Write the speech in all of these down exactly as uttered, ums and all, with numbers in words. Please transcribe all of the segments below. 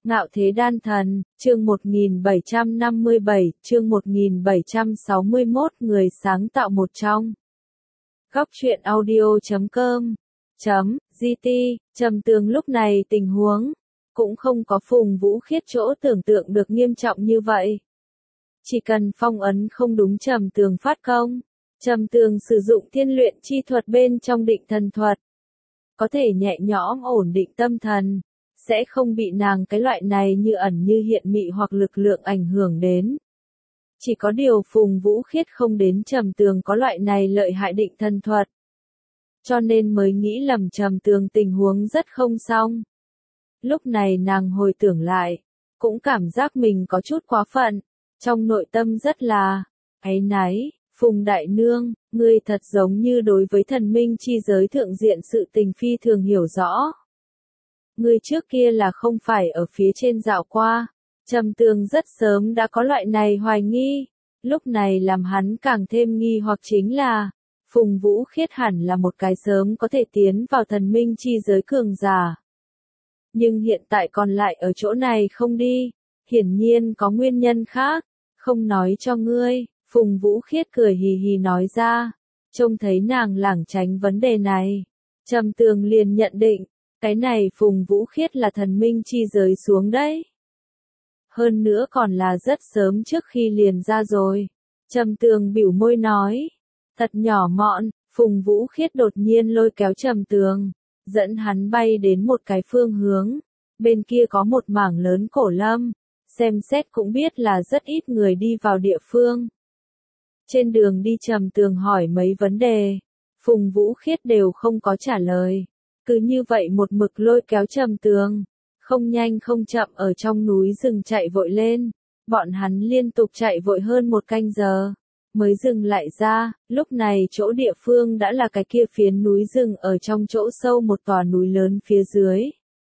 Ngạo thế đan thần, chương một nghìn bảy trăm năm mươi bảy, chương một nghìn bảy trăm sáu mươi mốt, người sáng tạo một trong. Góc truyện audio chấm com chấm gt, Trầm Tường lúc này tình huống cũng không có Phùng Vũ Khiết chỗ tưởng tượng được nghiêm trọng như vậy. Chỉ cần phong ấn không đúng Trầm Tường phát công, Trầm Tường sử dụng thiên luyện chi thuật bên trong định thần thuật, có thể nhẹ nhõm ổn định tâm thần, sẽ không bị nàng cái loại này như ẩn như hiện mị hoặc lực lượng ảnh hưởng đến. Chỉ có điều Phùng Vũ Khiết không đến Trầm Tường có loại này lợi hại định thần thuật, cho nên mới nghĩ lầm Trầm Tường tình huống rất không xong. Lúc này nàng hồi tưởng lại, cũng cảm giác mình có chút quá phận, trong nội tâm rất là áy náy. Phùng đại nương, ngươi thật giống như đối với thần minh chi giới thượng diện sự tình phi thường hiểu rõ. Ngươi trước kia là không phải ở phía trên dạo qua. Trầm Tường rất sớm đã có loại này hoài nghi, lúc này làm hắn càng thêm nghi hoặc chính là, Phùng Vũ Khiết hẳn là một cái sớm có thể tiến vào thần minh chi giới cường giả. Nhưng hiện tại còn lại ở chỗ này không đi, hiển nhiên có nguyên nhân khác, không nói cho ngươi. Phùng Vũ Khiết cười hì hì nói ra, trông thấy nàng lảng tránh vấn đề này. Trầm Tường liền nhận định, cái này Phùng Vũ Khiết là thần minh chi giới xuống đấy. Hơn nữa còn là rất sớm trước khi liền ra rồi. Trầm Tường bĩu môi nói, thật nhỏ mọn. Phùng Vũ Khiết đột nhiên lôi kéo Trầm Tường, dẫn hắn bay đến một cái phương hướng. Bên kia có một mảng lớn cổ lâm, xem xét cũng biết là rất ít người đi vào địa phương. Trên đường đi Trầm Tường hỏi mấy vấn đề, Phùng Vũ Khiết đều không có trả lời. Cứ như vậy một mực lôi kéo Trầm Tường, không nhanh không chậm ở trong núi rừng chạy vội lên. Bọn hắn liên tục chạy vội hơn một canh giờ, mới dừng lại ra. Lúc này chỗ địa phương đã là cái kia phiến núi rừng ở trong chỗ sâu một tòa núi lớn phía dưới.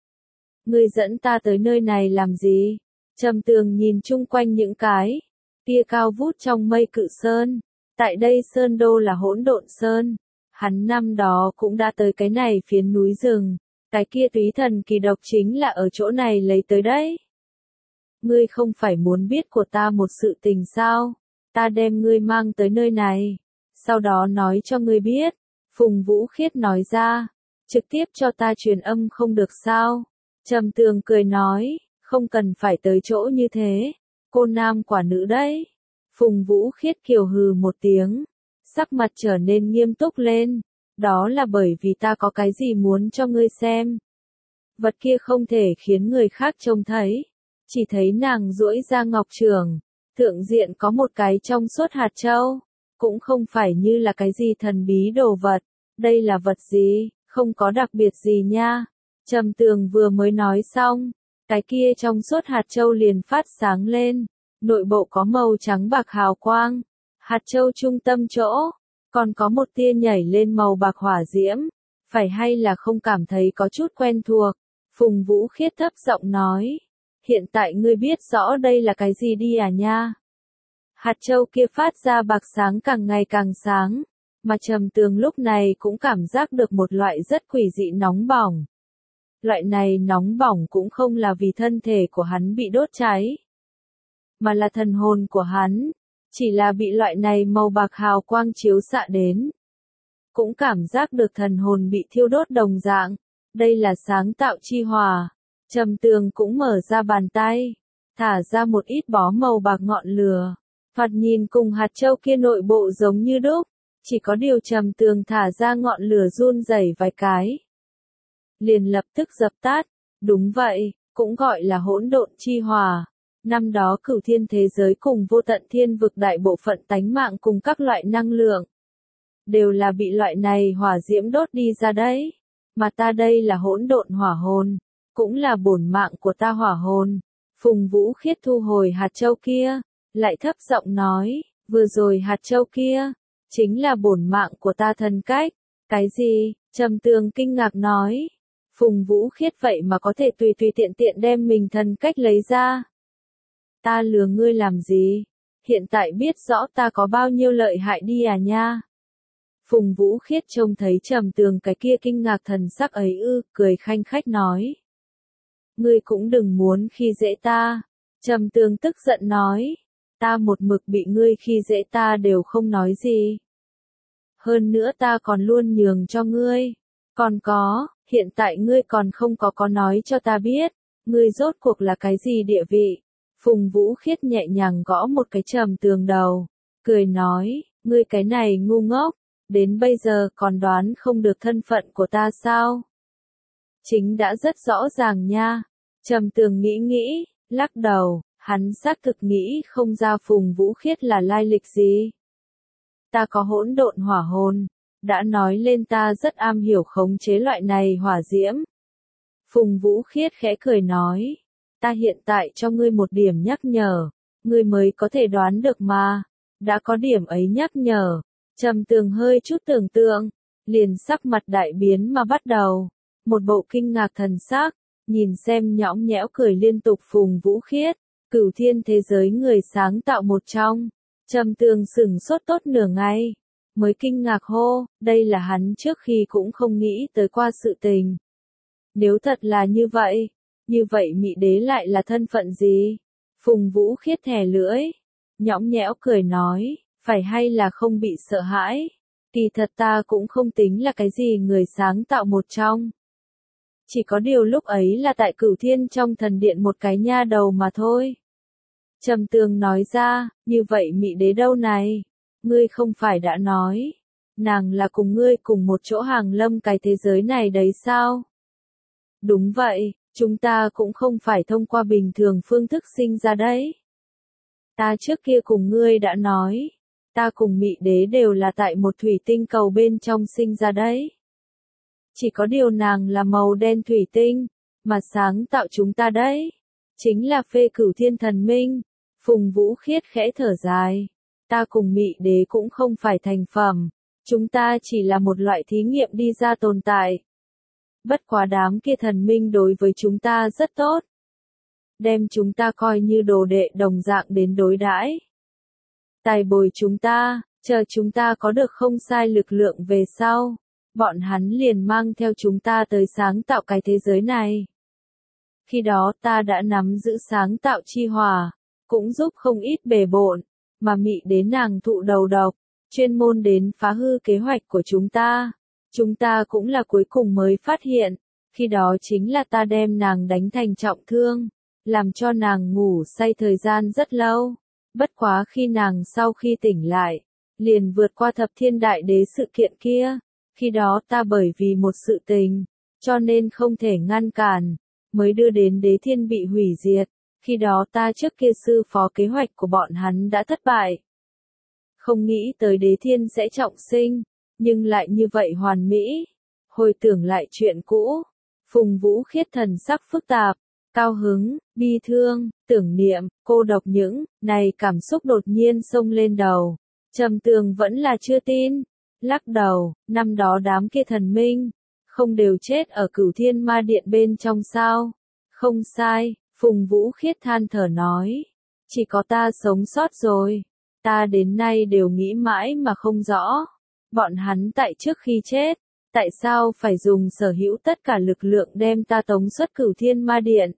Ngươi dẫn ta tới nơi này làm gì? Trầm Tường nhìn chung quanh những cái kia cao vút trong mây cự sơn. Tại đây sơn đô là Hỗn Độn Sơn. Hắn năm đó cũng đã tới cái này phiến núi rừng. Cái kia túy thần kỳ độc chính là ở chỗ này lấy tới đấy. Ngươi không phải muốn biết của ta một sự tình sao? Ta đem ngươi mang tới nơi này, sau đó nói cho ngươi biết. Phùng Vũ Khiết nói ra, trực tiếp cho ta truyền âm không được sao? Trầm Tường cười nói, không cần phải tới chỗ như thế. Cô nam quả nữ đấy. Phùng Vũ Khiết kiều hừ một tiếng, sắc mặt trở nên nghiêm túc lên. Đó là bởi vì ta có cái gì muốn cho ngươi xem. Vật kia không thể khiến người khác trông thấy. Chỉ thấy nàng duỗi ra ngọc trường, thượng diện có một cái trong suốt hạt châu. Cũng không phải như là cái gì thần bí đồ vật. Đây là vật gì, không có đặc biệt gì nha. Trầm Tường vừa mới nói xong, cái kia trong suốt hạt châu liền phát sáng lên. Nội bộ có màu trắng bạc hào quang. Hạt châu trung tâm chỗ, còn có một tia nhảy lên màu bạc hỏa diễm. Phải hay là không cảm thấy có chút quen thuộc? Phùng Vũ Khiết thấp giọng nói. Hiện tại ngươi biết rõ đây là cái gì đi à nha? Hạt châu kia phát ra bạc sáng càng ngày càng sáng. Mà Trầm Tường lúc này cũng cảm giác được một loại rất quỷ dị nóng bỏng. Loại này nóng bỏng cũng không là vì thân thể của hắn bị đốt cháy, mà là thần hồn của hắn, chỉ là bị loại này màu bạc hào quang chiếu xạ đến. Cũng cảm giác được thần hồn bị thiêu đốt đồng dạng, đây là sáng tạo chi hỏa. Trầm Tường cũng mở ra bàn tay, thả ra một ít bó màu bạc ngọn lửa, thoạt nhìn cùng hạt châu kia nội bộ giống như đúc, chỉ có điều Trầm Tường thả ra ngọn lửa run rẩy vài cái, liền lập tức dập tắt. Đúng vậy, cũng gọi là hỗn độn chi hỏa. Năm đó cửu thiên thế giới cùng vô tận thiên vực đại bộ phận tánh mạng cùng các loại năng lượng, đều là bị loại này hỏa diễm đốt đi ra đấy. Mà ta đây là hỗn độn hỏa hồn, cũng là bổn mạng của ta hỏa hồn. Phùng Vũ Khiết thu hồi hạt châu kia, lại thấp giọng nói, vừa rồi hạt châu kia, chính là bổn mạng của ta thần cách. Cái gì? Trầm Tường kinh ngạc nói. Phùng Vũ Khiết vậy mà có thể tùy tùy tiện tiện đem mình thần cách lấy ra. Ta lừa ngươi làm gì? Hiện tại biết rõ ta có bao nhiêu lợi hại đi à nha? Phùng Vũ Khiết trông thấy Trầm Tường cái kia kinh ngạc thần sắc ấy ư, cười khanh khách nói. ngươi cũng đừng muốn khi dễ ta. Trầm Tường tức giận nói, ta một mực bị ngươi khi dễ ta đều không nói gì. Hơn nữa ta còn luôn nhường cho ngươi. Còn có, hiện tại ngươi còn không có có nói cho ta biết, ngươi rốt cuộc là cái gì địa vị. Phùng Vũ Khiết nhẹ nhàng gõ một cái Trầm Tường đầu, cười nói, ngươi cái này ngu ngốc, đến bây giờ còn đoán không được thân phận của ta sao? Chính đã rất rõ ràng nha. Trầm Tường nghĩ nghĩ, lắc đầu, hắn xác thực nghĩ không ra Phùng Vũ Khiết là lai lịch gì. Ta có hỗn độn hỏa hồn, đã nói lên ta rất am hiểu khống chế loại này hỏa diễm. Phùng Vũ Khiết khẽ cười nói, ta hiện tại cho ngươi một điểm nhắc nhở, ngươi mới có thể đoán được mà. Đã có điểm ấy nhắc nhở, Trầm Tường hơi chút tưởng tượng, liền sắc mặt đại biến mà bắt đầu, một bộ kinh ngạc thần sắc, nhìn xem nhõng nhẽo cười liên tục Phùng Vũ Khiết, cửu thiên thế giới người sáng tạo một trong. Trầm Tường sửng sốt tốt nửa ngày, mới kinh ngạc hô, đây là hắn trước khi cũng không nghĩ tới qua sự tình. Nếu thật là như vậy, như vậy Mị Đế lại là thân phận gì? Phùng Vũ Khiết thè lưỡi, nhõng nhẽo cười nói, phải hay là không bị sợ hãi? Kỳ thật ta cũng không tính là cái gì người sáng tạo một trong. Chỉ có điều lúc ấy là tại Cửu Thiên trong thần điện một cái nha đầu mà thôi. Trầm Tường nói ra, như vậy Mị Đế đâu này? Ngươi không phải đã nói, nàng là cùng ngươi cùng một chỗ hàng lâm cái thế giới này đấy sao? Đúng vậy, chúng ta cũng không phải thông qua bình thường phương thức sinh ra đấy. Ta trước kia cùng ngươi đã nói, ta cùng Mị Đế đều là tại một thủy tinh cầu bên trong sinh ra đấy. Chỉ có điều nàng là màu đen thủy tinh, mà sáng tạo chúng ta đấy. Chính là Phê Cửu Thiên Thần Minh. Phùng Vũ Khiết khẽ thở dài. Ta cùng Mị Đế cũng không phải thành phẩm. Chúng ta chỉ là một loại thí nghiệm đi ra tồn tại. Bất quá đám kia thần minh đối với chúng ta rất tốt. Đem chúng ta coi như đồ đệ đồng dạng đến đối đãi. Tài bồi chúng ta, chờ chúng ta có được không sai lực lượng về sau. Bọn hắn liền mang theo chúng ta tới sáng tạo cái thế giới này. Khi đó ta đã nắm giữ sáng tạo chi hỏa, cũng giúp không ít bề bộn, mà Mị Đế nàng thụ đầu độc, chuyên môn đến phá hư kế hoạch của chúng ta. Chúng ta cũng là cuối cùng mới phát hiện, khi đó chính là ta đem nàng đánh thành trọng thương, làm cho nàng ngủ say thời gian rất lâu. Bất quá khi nàng sau khi tỉnh lại, liền vượt qua thập thiên đại đế sự kiện kia. Khi đó ta bởi vì một sự tình, cho nên không thể ngăn cản, mới đưa đến đế thiên bị hủy diệt. Khi đó ta trước kia sư phó kế hoạch của bọn hắn đã thất bại. Không nghĩ tới đế thiên sẽ trọng sinh, nhưng lại như vậy hoàn mỹ. Hồi tưởng lại chuyện cũ, Phùng Vũ Khiết thần sắc phức tạp, cao hứng, bi thương, tưởng niệm, cô độc những, này cảm xúc đột nhiên xông lên đầu. Trầm Tường vẫn là chưa tin. Lắc đầu, năm đó đám kia thần minh, không đều chết ở Cửu Thiên Ma Điện bên trong sao? Không sai, Phùng Vũ Khiết than thở nói. Chỉ có ta sống sót rồi. Ta đến nay đều nghĩ mãi mà không rõ. Bọn hắn tại trước khi chết, tại sao phải dùng sở hữu tất cả lực lượng đem ta tống xuất Cửu Thiên Ma Điện?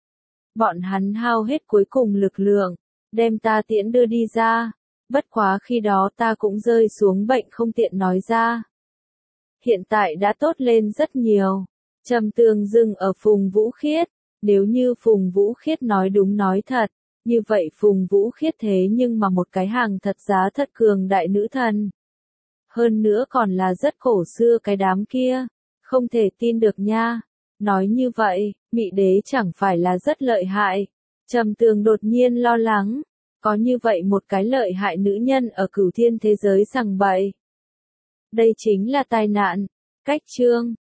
Bọn hắn hao hết cuối cùng lực lượng, đem ta tiễn đưa đi ra. Bất quá khi đó ta cũng rơi xuống bệnh không tiện nói ra. Hiện tại đã tốt lên rất nhiều. Trầm Tường dừng ở Phùng Vũ Khiết. Nếu như Phùng Vũ Khiết nói đúng nói thật, như vậy Phùng Vũ Khiết thế nhưng mà một cái hàng thật giá thật cường đại nữ thần. Hơn nữa còn là rất cổ xưa cái đám kia. Không thể tin được nha. Nói như vậy, Mị Đế chẳng phải là rất lợi hại. Trầm Tường đột nhiên lo lắng. Có như vậy một cái lợi hại nữ nhân ở Cửu Thiên thế giới sằng bậy. Đây chính là tai nạn. Cách chương